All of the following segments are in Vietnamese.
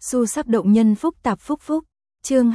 Xu sắc động nhân phúc tạp phúc phúc. Chương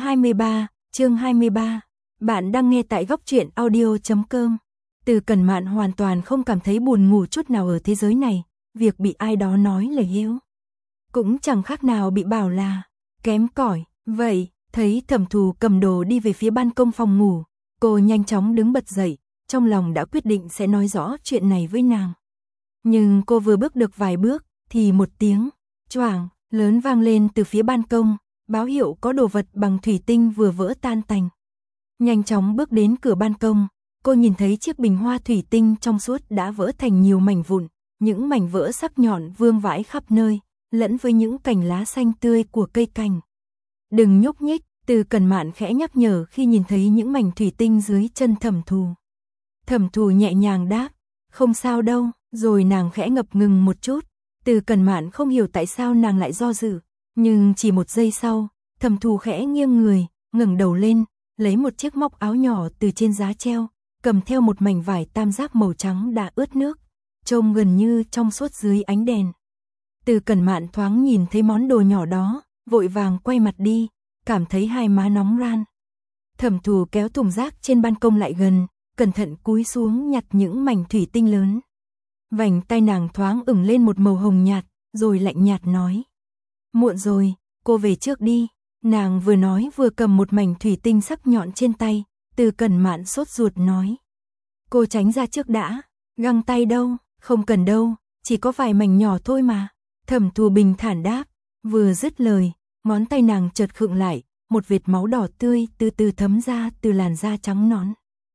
23. Bạn đang nghe tại góc truyện audio.com. Từ Cẩn Mạn hoàn toàn không cảm thấy buồn ngủ chút nào ở thế giới này, việc bị ai đó nói lời hiếu cũng chẳng khác nào bị bảo là kém cỏi. Vậy, thấy Thẩm Thù cầm đồ đi về phía ban công phòng ngủ, cô nhanh chóng đứng bật dậy, trong lòng đã quyết định sẽ nói rõ chuyện này với nàng. Nhưng cô vừa bước được vài bước, thì một tiếng choảng lớn vang lên từ phía ban công, báo hiệu có đồ vật bằng thủy tinh vừa vỡ tan tành. Nhanh chóng bước đến cửa ban công, cô nhìn thấy chiếc bình hoa thủy tinh trong suốt đã vỡ thành nhiều mảnh vụn, những mảnh vỡ sắc nhọn vương vãi khắp nơi, lẫn với những cành lá xanh tươi của cây cảnh. Đừng nhúc nhích, Từ Cẩn Mạn khẽ nhắc nhở khi nhìn thấy những mảnh thủy tinh dưới chân Thẩm Thù. Thẩm Thù nhẹ nhàng đáp, không sao đâu, rồi nàng khẽ ngập ngừng một chút. Từ Cẩn Mạn không hiểu tại sao nàng lại do dự, nhưng chỉ một giây sau, Thẩm Thù khẽ nghiêng người, ngẩng đầu lên, lấy một chiếc móc áo nhỏ từ trên giá treo, cầm theo một mảnh vải tam giác màu trắng đã ướt nước, trông gần như trong suốt dưới ánh đèn. Từ Cẩn Mạn thoáng nhìn thấy món đồ nhỏ đó, vội vàng quay mặt đi, cảm thấy hai má nóng ran. Thẩm Thù kéo thùng rác trên ban công lại gần, cẩn thận cúi xuống nhặt những mảnh thủy tinh lớn. Vành tay nàng thoáng ửng lên một màu hồng nhạt, rồi lạnh nhạt nói. Muộn rồi, cô về trước đi. Nàng vừa nói vừa cầm một mảnh thủy tinh sắc nhọn trên tay, Từ Cẩn Mạn sốt ruột nói. Cô tránh ra trước đã, găng tay đâu, không cần đâu, chỉ có vài mảnh nhỏ thôi mà. Thẩm Thù bình thản đáp, vừa dứt lời, ngón tay nàng chợt khựng lại, một vệt máu đỏ tươi từ từ thấm ra từ làn da trắng nõn.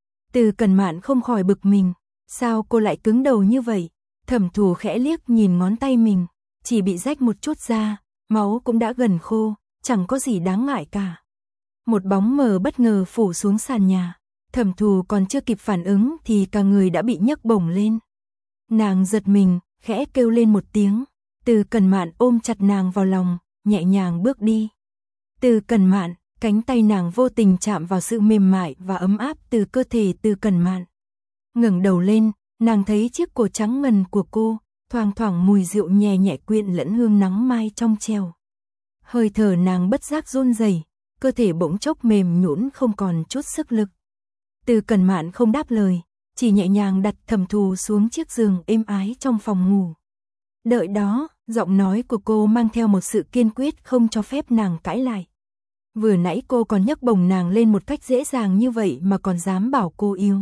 Từ Cẩn Mạn không khỏi bực mình. Sao cô lại cứng đầu như vậy? Thẩm Thù khẽ liếc nhìn ngón tay mình, chỉ bị rách một chút da, máu cũng đã gần khô, chẳng có gì đáng ngại cả. Một bóng mờ bất ngờ phủ xuống sàn nhà, Thẩm Thù còn chưa kịp phản ứng thì cả người đã bị nhấc bổng lên. Nàng giật mình, khẽ kêu lên một tiếng, Từ Cẩn Mạn ôm chặt nàng vào lòng, nhẹ nhàng bước đi. Từ Cẩn Mạn, cánh tay nàng vô tình chạm vào sự mềm mại và ấm áp từ cơ thể Từ Cẩn Mạn. Ngẩng đầu lên, nàng thấy chiếc cổ trắng ngần của cô, thoang thoảng mùi rượu nhẹ nhẹ quyện lẫn hương nắng mai trong treo. Hơi thở nàng bất giác run rẩy, cơ thể bỗng chốc mềm nhũn không còn chút sức lực. Từ Cẩn Mạn không đáp lời, chỉ nhẹ nhàng đặt Thẩm Thù xuống chiếc giường êm ái trong phòng ngủ. Đợi đó, giọng nói của cô mang theo một sự kiên quyết không cho phép nàng cãi lại. Vừa nãy cô còn nhấc bổng nàng lên một cách dễ dàng như vậy mà còn dám bảo cô yếu.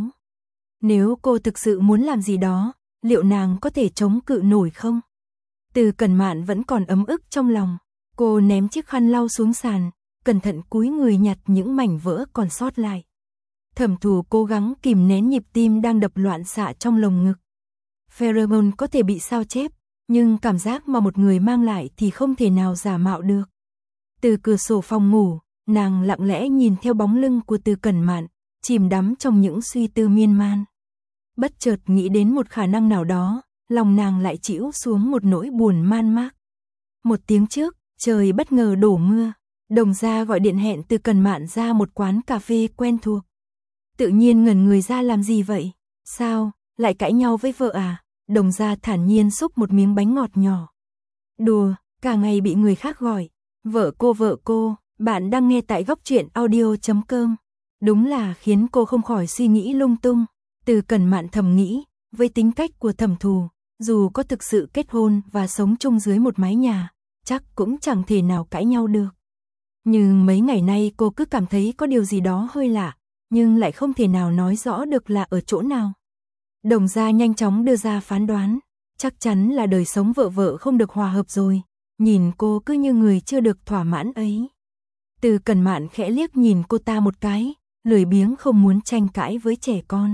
Nếu cô thực sự muốn làm gì đó, liệu nàng có thể chống cự nổi không? Từ Cẩn Mạn vẫn còn ấm ức trong lòng, cô ném chiếc khăn lau xuống sàn, cẩn thận cúi người nhặt những mảnh vỡ còn sót lại. Thẩm Thù cố gắng kìm nén nhịp tim đang đập loạn xạ trong lồng ngực. Pheromone có thể bị sao chép, nhưng cảm giác mà một người mang lại thì không thể nào giả mạo được. Từ cửa sổ phòng ngủ, nàng lặng lẽ nhìn theo bóng lưng của Từ Cẩn Mạn, chìm đắm trong những suy tư miên man. Bất chợt nghĩ đến một khả năng nào đó, lòng nàng lại trĩu xuống một nỗi buồn man mác. Một tiếng trước, trời bất ngờ đổ mưa, Đồng Gia gọi điện hẹn Từ Cẩn Mạn ra một quán cà phê quen thuộc. Tự nhiên ngẩn người ra làm gì vậy? Sao, lại cãi nhau với vợ à? Đồng Gia thản nhiên xúc một miếng bánh ngọt nhỏ. Đùa, cả ngày bị người khác gọi. Vợ cô, bạn đang nghe tại góc truyện audio.com. Đúng là khiến cô không khỏi suy nghĩ lung tung. Từ Cẩn Mạn thầm nghĩ, với tính cách của Thẩm Thù, dù có thực sự kết hôn và sống chung dưới một mái nhà, chắc cũng chẳng thể nào cãi nhau được. Nhưng mấy ngày nay cô cứ cảm thấy có điều gì đó hơi lạ, nhưng lại không thể nào nói rõ được là ở chỗ nào. Đồng Gia nhanh chóng đưa ra phán đoán, chắc chắn là đời sống vợ vợ không được hòa hợp rồi, nhìn cô cứ như người chưa được thỏa mãn ấy. Từ Cẩn Mạn khẽ liếc nhìn cô ta một cái, lười biếng không muốn tranh cãi với trẻ con.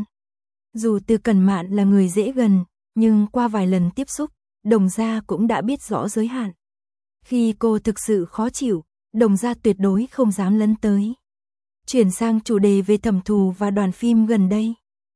Dù Từ Cẩn Mạn là người dễ gần, nhưng qua vài lần tiếp xúc, Đồng Gia cũng đã biết rõ giới hạn. Khi cô thực sự khó chịu, Đồng Gia tuyệt đối không dám lấn tới. Chuyển sang chủ đề về Thẩm Thù và đoàn phim gần đây.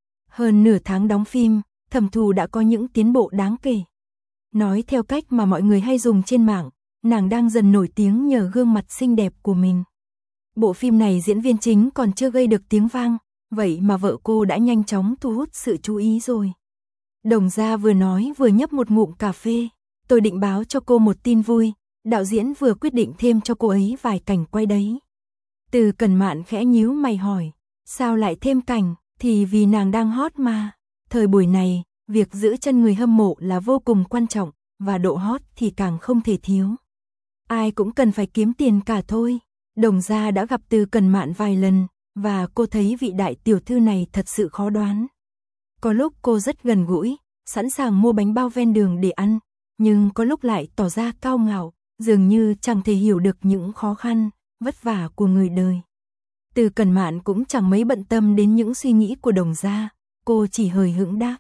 Hơn nửa tháng đóng phim, Thẩm Thù đã có những tiến bộ đáng kể. Nói theo cách mà mọi người hay dùng trên mạng, nàng đang dần nổi tiếng nhờ gương mặt xinh đẹp của mình. Bộ phim này diễn viên chính còn chưa gây được tiếng vang, vậy mà vợ cô đã nhanh chóng thu hút sự chú ý rồi. Đồng Gia vừa nói vừa nhấp một ngụm cà phê, tôi định báo cho cô một tin vui, đạo diễn vừa quyết định thêm cho cô ấy vài cảnh quay đấy. Từ Cẩn Mạn khẽ nhíu mày hỏi, sao lại thêm cảnh, thì vì nàng đang hot mà. Thời buổi này, việc giữ chân người hâm mộ là vô cùng quan trọng, và độ hot thì càng không thể thiếu. Ai cũng cần phải kiếm tiền cả thôi. Đồng Gia đã gặp Từ Cẩn Mạn vài lần, và cô thấy vị đại tiểu thư này thật sự khó đoán. Có lúc cô rất gần gũi, sẵn sàng mua bánh bao ven đường để ăn, nhưng có lúc lại tỏ ra cao ngạo, dường như chẳng thể hiểu được những khó khăn, vất vả của người đời. Từ Cẩn Mạn cũng chẳng mấy bận tâm đến những suy nghĩ của Đồng Gia, cô chỉ hời hững đáp.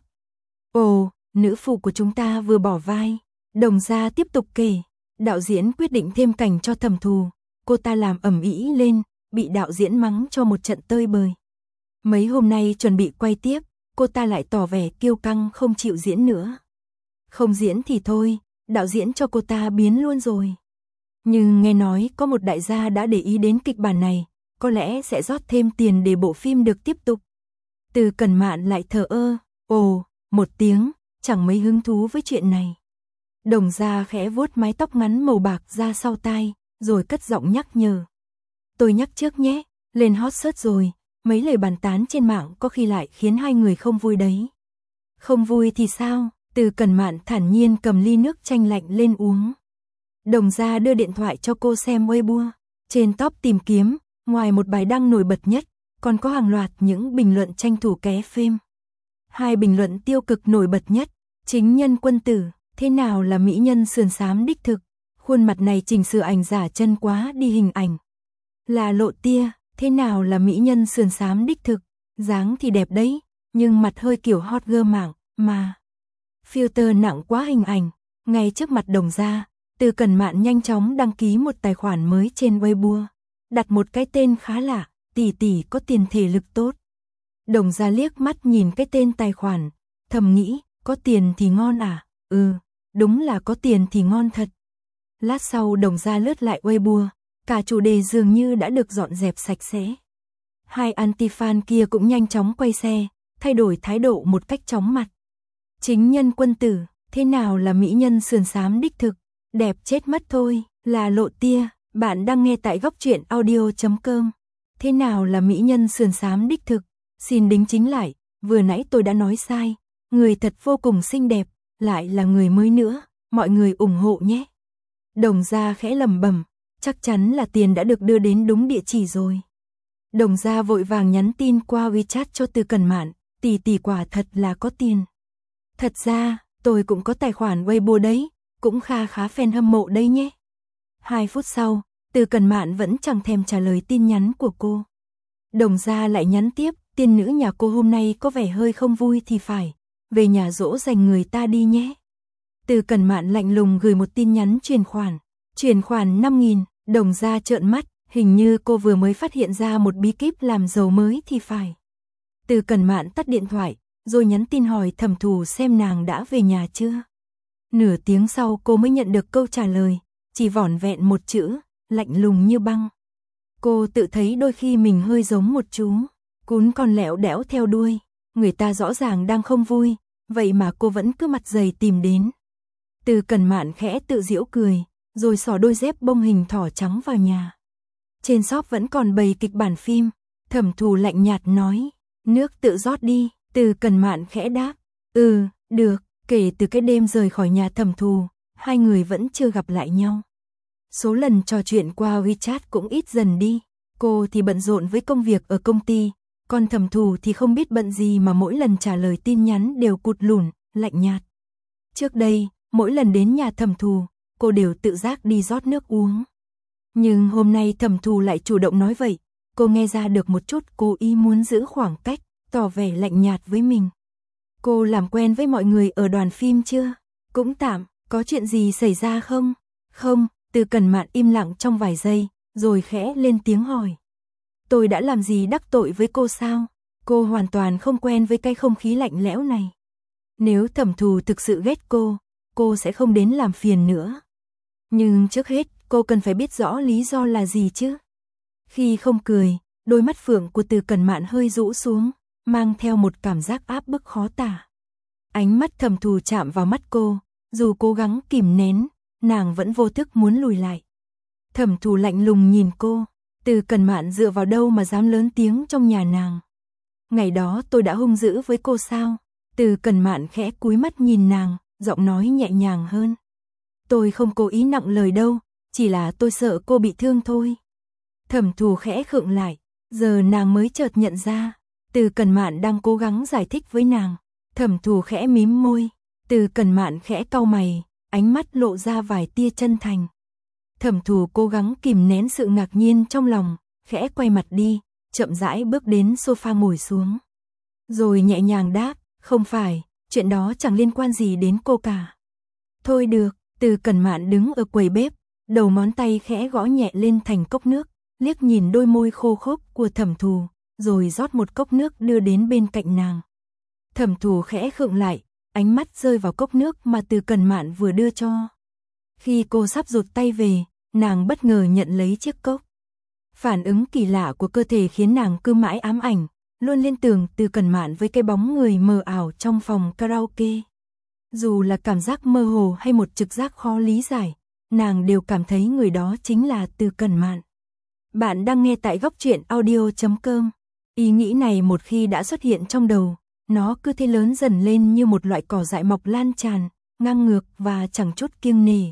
Ồ, nữ phụ của chúng ta vừa bỏ vai. Đồng Gia tiếp tục kể, đạo diễn quyết định thêm cảnh cho Thẩm Thù, cô ta làm ầm ĩ lên, bị đạo diễn mắng cho một trận tơi bời. Mấy hôm nay chuẩn bị quay tiếp, cô ta lại tỏ vẻ kiêu căng không chịu diễn nữa. Không diễn thì thôi, đạo diễn cho cô ta biến luôn rồi. Nhưng nghe nói có một đại gia đã để ý đến kịch bản này, có lẽ sẽ rót thêm tiền để bộ phim được tiếp tục. Từ Cẩn Mạn lại thờ ơ, ồ, một tiếng, chẳng mấy hứng thú với chuyện này. Đồng Gia khẽ vuốt mái tóc ngắn màu bạc ra sau tai, rồi cất giọng nhắc nhở. Tôi nhắc trước nhé, lên hot search rồi, mấy lời bàn tán trên mạng có khi lại khiến hai người không vui đấy. Không vui thì sao? Từ Cẩn Mạn thản nhiên cầm ly nước chanh lạnh lên uống. Đồng Gia đưa điện thoại cho cô xem Weibo. Trên top tìm kiếm, ngoài một bài đăng nổi bật nhất, còn có hàng loạt những bình luận tranh thủ ké phim. Hai bình luận tiêu cực nổi bật nhất, chính nhân quân tử, thế nào là mỹ nhân sườn xám đích thực, khuôn mặt này chỉnh sửa ảnh giả chân quá đi hình ảnh. Là Lộ Tia, thế nào là mỹ nhân sườn xám đích thực, dáng thì đẹp đấy, nhưng mặt hơi kiểu hot girl mạng, mà. Filter nặng quá hình ảnh, ngay trước mặt Đồng Gia, Từ Cẩn Mạn nhanh chóng đăng ký một tài khoản mới trên Weibo, đặt một cái tên khá lạ, tỷ tỷ có tiền thể lực tốt. Đồng Gia liếc mắt nhìn cái tên tài khoản, thầm nghĩ, có tiền thì ngon à, đúng là có tiền thì ngon thật. Lát sau Đồng Gia lướt lại Weibo, cả chủ đề dường như đã được dọn dẹp sạch sẽ. Hai anti-fan kia cũng nhanh chóng quay xe, thay đổi thái độ một cách chóng mặt. Chính nhân quân tử, thế nào là mỹ nhân sườn xám đích thực, đẹp chết mất thôi, là Lộ Tia, bạn đang nghe tại góc truyện audio.com. Thế nào là mỹ nhân sườn xám đích thực, xin đính chính lại, vừa nãy tôi đã nói sai, người thật vô cùng xinh đẹp, lại là người mới nữa, mọi người ủng hộ nhé. Đồng Gia khẽ lẩm bẩm, chắc chắn là tiền đã được đưa đến đúng địa chỉ rồi. Đồng Gia vội vàng nhắn tin qua WeChat cho Từ Cẩn Mạn, tỷ quả thật là có tiền. Thật ra, tôi cũng có tài khoản Weibo đấy, cũng khá fan hâm mộ đấy nhé. 2 phút sau, Từ Cẩn Mạn vẫn chẳng thèm trả lời tin nhắn của cô. Đồng Gia lại nhắn tiếp, tiên nữ nhà cô hôm nay có vẻ hơi không vui thì phải, về nhà dỗ dành người ta đi nhé. Từ Cẩn Mạn lạnh lùng gửi một tin nhắn chuyển khoản 5.000, Đồng Gia trợn mắt, hình như cô vừa mới phát hiện ra một bí kíp làm giàu mới thì phải. Từ Cẩn Mạn tắt điện thoại, rồi nhắn tin hỏi Thẩm Thù xem nàng đã về nhà chưa. Nửa tiếng sau cô mới nhận được câu trả lời, chỉ vỏn vẹn một chữ, lạnh lùng như băng. Cô tự thấy đôi khi mình hơi giống một chú cún con lẻo đẽo theo đuôi, người ta rõ ràng đang không vui, vậy mà cô vẫn cứ mặt dày tìm đến. Từ Cẩn Mạn khẽ tự giễu cười, rồi xỏ đôi dép bông hình thỏ trắng vào nhà. Trên shop vẫn còn bày kịch bản phim, Thẩm Thù lạnh nhạt nói, nước tự rót đi. Từ Cẩn Mạn khẽ đáp, được. Kể từ cái đêm rời khỏi nhà Thẩm Thù, hai người vẫn chưa gặp lại nhau. Số lần trò chuyện qua WeChat cũng ít dần đi, cô thì bận rộn với công việc ở công ty, còn Thẩm Thù thì không biết bận gì mà mỗi lần trả lời tin nhắn đều cụt lủn, lạnh nhạt. Trước đây, mỗi lần đến nhà Thẩm Thù, cô đều tự giác đi rót nước uống. Nhưng hôm nay Thẩm Thù lại chủ động nói vậy, cô nghe ra được một chút cố ý muốn giữ khoảng cách, tỏ vẻ lạnh nhạt với mình. Cô làm quen với mọi người ở đoàn phim chưa? Cũng tạm, có chuyện gì xảy ra không? Không, Từ Cẩn Mạn im lặng trong vài giây, rồi khẽ lên tiếng hỏi. Tôi đã làm gì đắc tội với cô sao? Cô hoàn toàn không quen với cái không khí lạnh lẽo này. Nếu Thẩm Thù thực sự ghét cô sẽ không đến làm phiền nữa. Nhưng trước hết, cô cần phải biết rõ lý do là gì chứ. Khi không cười, đôi mắt phượng của Từ Cẩn Mạn hơi rũ xuống, mang theo một cảm giác áp bức khó tả. Ánh mắt Thẩm Thù chạm vào mắt cô, dù cố gắng kìm nén, nàng vẫn vô thức muốn lùi lại. Thẩm Thù lạnh lùng nhìn cô, Từ Cẩn Mạn dựa vào đâu mà dám lớn tiếng trong nhà nàng. Ngày đó tôi đã hung dữ với cô sao? Từ Cẩn Mạn khẽ cúi mắt nhìn nàng, giọng nói nhẹ nhàng hơn. Tôi không cố ý nặng lời đâu, chỉ là tôi sợ cô bị thương thôi. Thẩm Thù khẽ khựng lại, giờ nàng mới chợt nhận ra, Từ Cẩn Mạn đang cố gắng giải thích với nàng. Thẩm Thù khẽ mím môi, Từ Cẩn Mạn khẽ cau mày, ánh mắt lộ ra vài tia chân thành. Thẩm Thù cố gắng kìm nén sự ngạc nhiên trong lòng, khẽ quay mặt đi, chậm rãi bước đến sofa ngồi xuống. Rồi nhẹ nhàng đáp, không phải, chuyện đó chẳng liên quan gì đến cô cả. Thôi được, Từ Cẩn Mạn đứng ở quầy bếp, đầu ngón tay khẽ gõ nhẹ lên thành cốc nước, liếc nhìn đôi môi khô khốc của Thẩm Thù, rồi rót một cốc nước đưa đến bên cạnh nàng. Thẩm Thù khẽ khựng lại, ánh mắt rơi vào cốc nước mà Từ Cẩn Mạn vừa đưa cho. Khi cô sắp rụt tay về, nàng bất ngờ nhận lấy chiếc cốc. Phản ứng kỳ lạ của cơ thể khiến nàng cứ mãi ám ảnh, luôn liên tưởng Từ Cẩn Mạn với cái bóng người mờ ảo trong phòng karaoke. Dù là cảm giác mơ hồ hay một trực giác khó lý giải, nàng đều cảm thấy người đó chính là Từ Cẩn Mạn. Bạn đang nghe tại góc truyện audio.com. Ý nghĩ này một khi đã xuất hiện trong đầu, nó cứ thế lớn dần lên như một loại cỏ dại mọc lan tràn, ngang ngược và chẳng chút kiêng nể.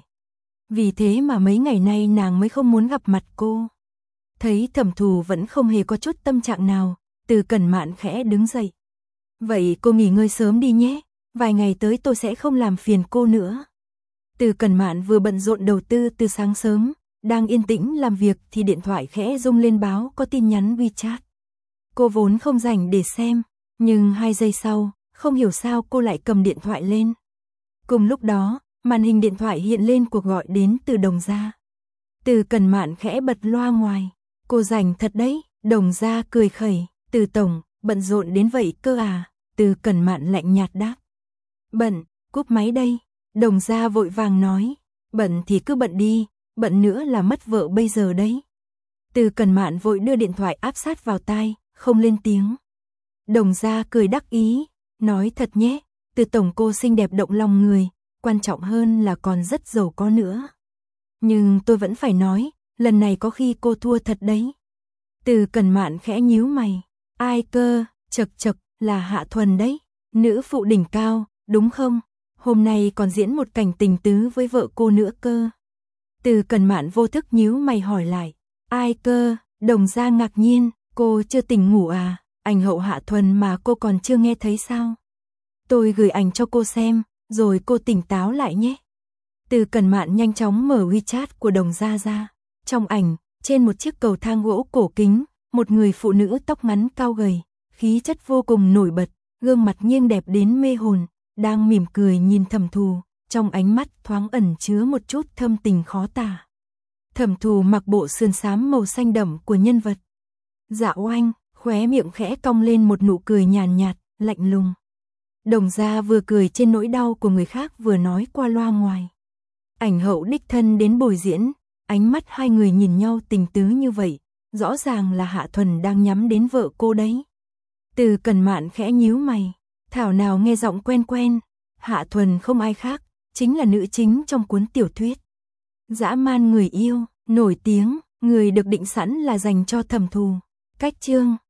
Vì thế mà mấy ngày nay nàng mới không muốn gặp mặt cô. Thấy Thẩm Thù vẫn không hề có chút tâm trạng nào, Từ Cẩn Mạn khẽ đứng dậy. Vậy cô nghỉ ngơi sớm đi nhé, vài ngày tới tôi sẽ không làm phiền cô nữa. Từ Cẩn Mạn vừa bận rộn đầu tư từ sáng sớm, đang yên tĩnh làm việc thì điện thoại khẽ rung lên báo có tin nhắn WeChat. Cô vốn không rảnh để xem, nhưng 2 giây sau, không hiểu sao cô lại cầm điện thoại lên. Cùng lúc đó, màn hình điện thoại hiện lên cuộc gọi đến từ Đồng Gia. Từ Cẩn Mạn khẽ bật loa ngoài. Cô rảnh thật đấy, Đồng Gia cười khẩy. Từ tổng, bận rộn đến vậy cơ à? Từ Cẩn Mạn lạnh nhạt đáp. Bận, cúp máy đây. Đồng Gia vội vàng nói. Bận thì cứ bận đi, bận nữa là mất vợ bây giờ đấy. Từ Cẩn Mạn vội đưa điện thoại áp sát vào tai, không lên tiếng. Đồng Gia cười đắc ý, nói thật nhé, Từ tổng cô xinh đẹp động lòng người, quan trọng hơn là còn rất giàu có nữa. Nhưng tôi vẫn phải nói, lần này có khi cô thua thật đấy. Từ Cẩn Mạn khẽ nhíu mày, ai cơ, chật chật, là Hạ Thuần đấy, nữ phụ đỉnh cao, đúng không? Hôm nay còn diễn một cảnh tình tứ với vợ cô nữa cơ. Từ Cẩn Mạn vô thức nhíu mày hỏi lại, ai cơ? Đồng Gia ngạc nhiên, cô chưa tỉnh ngủ à? Ảnh hậu Hạ Thuần mà cô còn chưa nghe thấy sao? Tôi gửi ảnh cho cô xem, rồi cô tỉnh táo lại nhé. Từ Cẩn Mạn nhanh chóng mở WeChat của Đồng Gia ra. Trong ảnh, trên một chiếc cầu thang gỗ cổ kính, một người phụ nữ tóc ngắn cao gầy, khí chất vô cùng nổi bật, gương mặt nghiêng đẹp đến mê hồn, đang mỉm cười nhìn Thẩm Thù, trong ánh mắt thoáng ẩn chứa một chút thâm tình khó tả. Thẩm Thù mặc bộ sườn xám màu xanh đậm của nhân vật. Dạ oanh, khóe miệng khẽ cong lên một nụ cười nhàn nhạt, lạnh lùng. Đồng Gia vừa cười trên nỗi đau của người khác vừa nói qua loa ngoài. Ảnh hậu đích thân đến bồi diễn, ánh mắt hai người nhìn nhau tình tứ như vậy, rõ ràng là Hạ Thuần đang nhắm đến vợ cô đấy. Từ Cẩn Mạn khẽ nhíu mày, thảo nào nghe giọng quen quen, Hạ Thuần không ai khác, chính là nữ chính trong cuốn tiểu thuyết Dã Man người yêu, nổi tiếng, người được định sẵn là dành cho Thẩm Thù. Cách chương